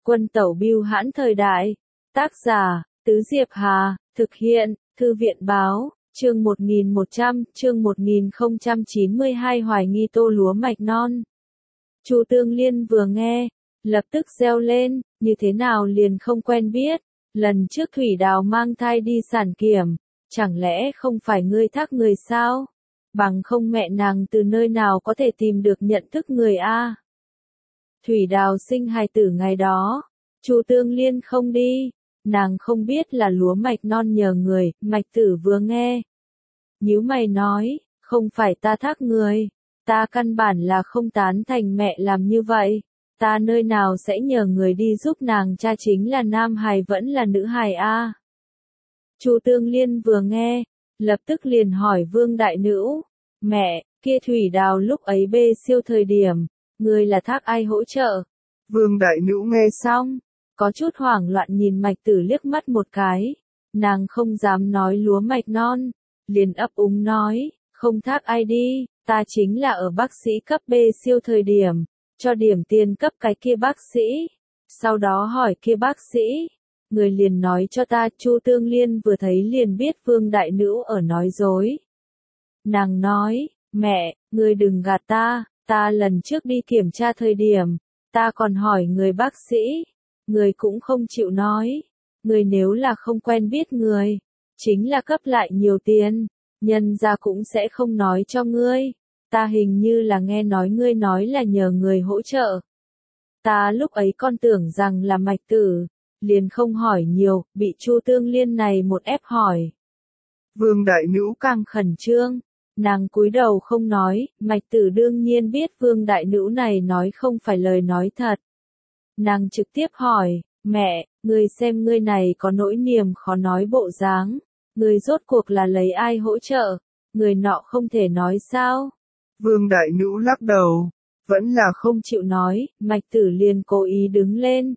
Quân tẩu bưu hãn thời đại. Tác giả, Tứ Diệp Hà, thực hiện, Thư viện báo, chương 1092 hoài nghi tô lúa mạch non. Chu Tương Liên vừa nghe, lập tức reo lên, như thế nào liền không quen biết, lần trước Thủy Đào mang thai đi sản kiểm, chẳng lẽ không phải ngươi thác người sao? Bằng không mẹ nàng từ nơi nào có thể tìm được nhận thức người a? Thủy Đào sinh hài tử ngày đó, Chu Tương Liên không đi, nàng không biết là lúa mạch non nhờ người, Mạch Tử vừa nghe. Nhíu mày nói, không phải ta thác người, ta căn bản là không tán thành mẹ làm như vậy, ta nơi nào sẽ nhờ người đi giúp nàng cha chính là nam hài vẫn là nữ hài a? Chu Tương Liên vừa nghe, lập tức liền hỏi Vương Đại Nữu, mẹ, kia Thủy Đào lúc ấy bê siêu thời điểm, người là thác ai hỗ trợ? Vương Đại Nữu nghe xong, có chút hoảng loạn nhìn Mạch Tử liếc mắt một cái, nàng không dám nói lúa mạch non, liền ấp úng nói, không thác ai đi, ta chính là ở bác sĩ cấp B siêu thời điểm, cho điểm tiền cấp cái kia bác sĩ, sau đó hỏi kia bác sĩ, người liền nói cho ta. Chu Tương Liên vừa thấy liền biết Vương Đại Nữu ở nói dối. Nàng nói, mẹ, người đừng gạt ta lần trước đi kiểm tra thời điểm, ta còn hỏi người bác sĩ, người cũng không chịu nói, người nếu là không quen biết người, chính là cấp lại nhiều tiền, nhân ra cũng sẽ không nói cho ngươi, ta hình như là nghe nói ngươi nói là nhờ người hỗ trợ. Ta lúc ấy con tưởng rằng là Mạch Tử, liền không hỏi nhiều, bị Chu Tương Liên này một ép hỏi. Vương Đại Nữu càng khẩn trương, nàng cúi đầu không nói, Mạch Tử đương nhiên biết Vương Đại Nữu này nói không phải lời nói thật. Nàng trực tiếp hỏi, mẹ, ngươi xem ngươi này có nỗi niềm khó nói bộ dáng, ngươi rốt cuộc là lấy ai hỗ trợ, người nọ không thể nói sao? Vương Đại Nữu lắc đầu, vẫn là không chịu nói, Mạch Tử liền cố ý đứng lên.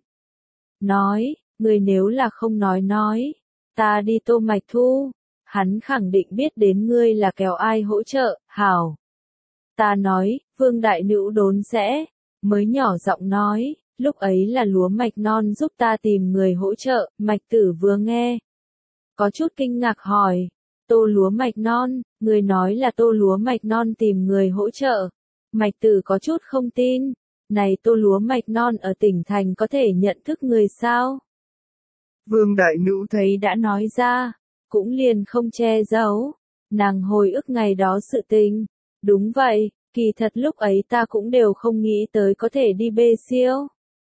Nói, ngươi nếu là không nói, ta đi Tô Mạch Thu, hắn khẳng định biết đến ngươi là kéo ai hỗ trợ, hảo. Ta nói, Vương Đại Nữu đốn rẽ, mới nhỏ giọng nói, lúc ấy là lúa mạch non giúp ta tìm người hỗ trợ. Mạch Tử vừa nghe, có chút kinh ngạc hỏi, tô lúa mạch non, người nói là tô lúa mạch non tìm người hỗ trợ. Mạch Tử có chút không tin, này tô lúa mạch non ở tỉnh thành có thể nhận thức người sao? Vương Đại Nữu thấy đã nói ra, cũng liền không che giấu, nàng hồi ức ngày đó sự tình. Đúng vậy, kỳ thật lúc ấy ta cũng đều không nghĩ tới có thể đi bê siêu.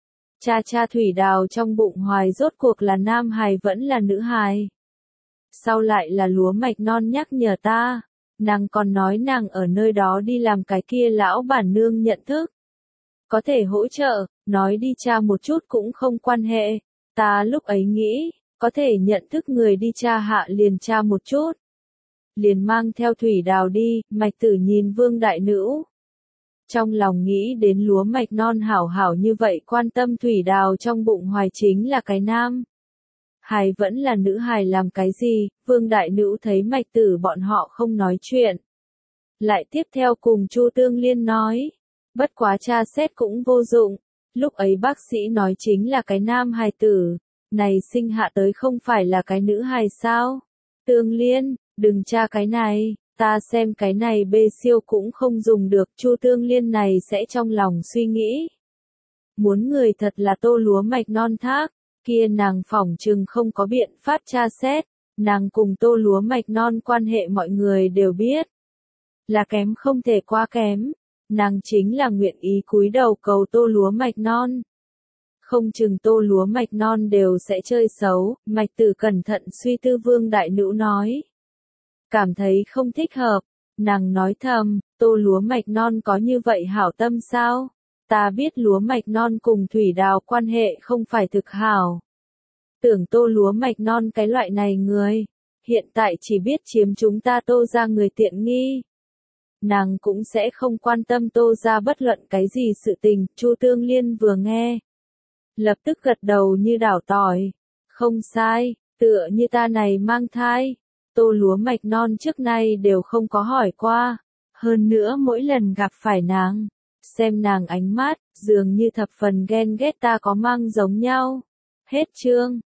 Cha Thủy Đào trong bụng hoài rốt cuộc là nam hài vẫn là nữ hài. Sau lại là lúa mạch non nhắc nhở ta, nàng còn nói nàng ở nơi đó đi làm cái kia lão bản nương nhận thức. Có thể hỗ trợ, nói đi tra một chút cũng không quan hệ, ta lúc ấy nghĩ, có thể nhận thức người đi tra hạ liền tra một chút. Liền mang theo Thủy Đào đi, Mạch Tử nhìn Vương Đại Nữu. Trong lòng nghĩ đến lúa mạch non hảo hảo như vậy quan tâm Thủy Đào trong bụng hoài chính là cái nam. Hài vẫn là nữ hài làm cái gì, Vương Đại Nữu thấy Mạch Tử bọn họ không nói chuyện. Lại tiếp theo cùng Chu Tương Liên nói, bất quá tra xét cũng vô dụng, lúc ấy bác sĩ nói chính là cái nam hài tử, này sinh hạ tới không phải là cái nữ hài sao? Tương Liên, đừng tra cái này. Ta xem cái này bê siêu cũng không dùng được. Chu Tương Liên này sẽ trong lòng suy nghĩ. Muốn người thật là tô lúa mạch non thác, kia nàng phỏng chừng không có biện pháp tra xét, nàng cùng tô lúa mạch non quan hệ mọi người đều biết. Là kém không thể quá kém, nàng chính là nguyện ý cúi đầu cầu tô lúa mạch non. Không chừng tô lúa mạch non đều sẽ chơi xấu, Mạch Tử cẩn thận suy tư Vương Đại Nữu nói. Cảm thấy không thích hợp, nàng nói thầm, tô lúa mạch non có như vậy hảo tâm sao? Ta biết lúa mạch non cùng Thủy Đào quan hệ không phải thực hảo. Tưởng tô lúa mạch non cái loại này người, hiện tại chỉ biết chiếm chúng ta tô ra người tiện nghi. Nàng cũng sẽ không quan tâm tô ra bất luận cái gì sự tình. Chu Tương Liên vừa nghe, lập tức gật đầu như đảo tỏi. Không sai, tựa như ta này mang thai. Tô lúa mạch non trước nay đều không có hỏi qua, hơn nữa mỗi lần gặp phải nàng, xem nàng ánh mắt, dường như thập phần ghen ghét ta có mang giống nhau. Hết chương.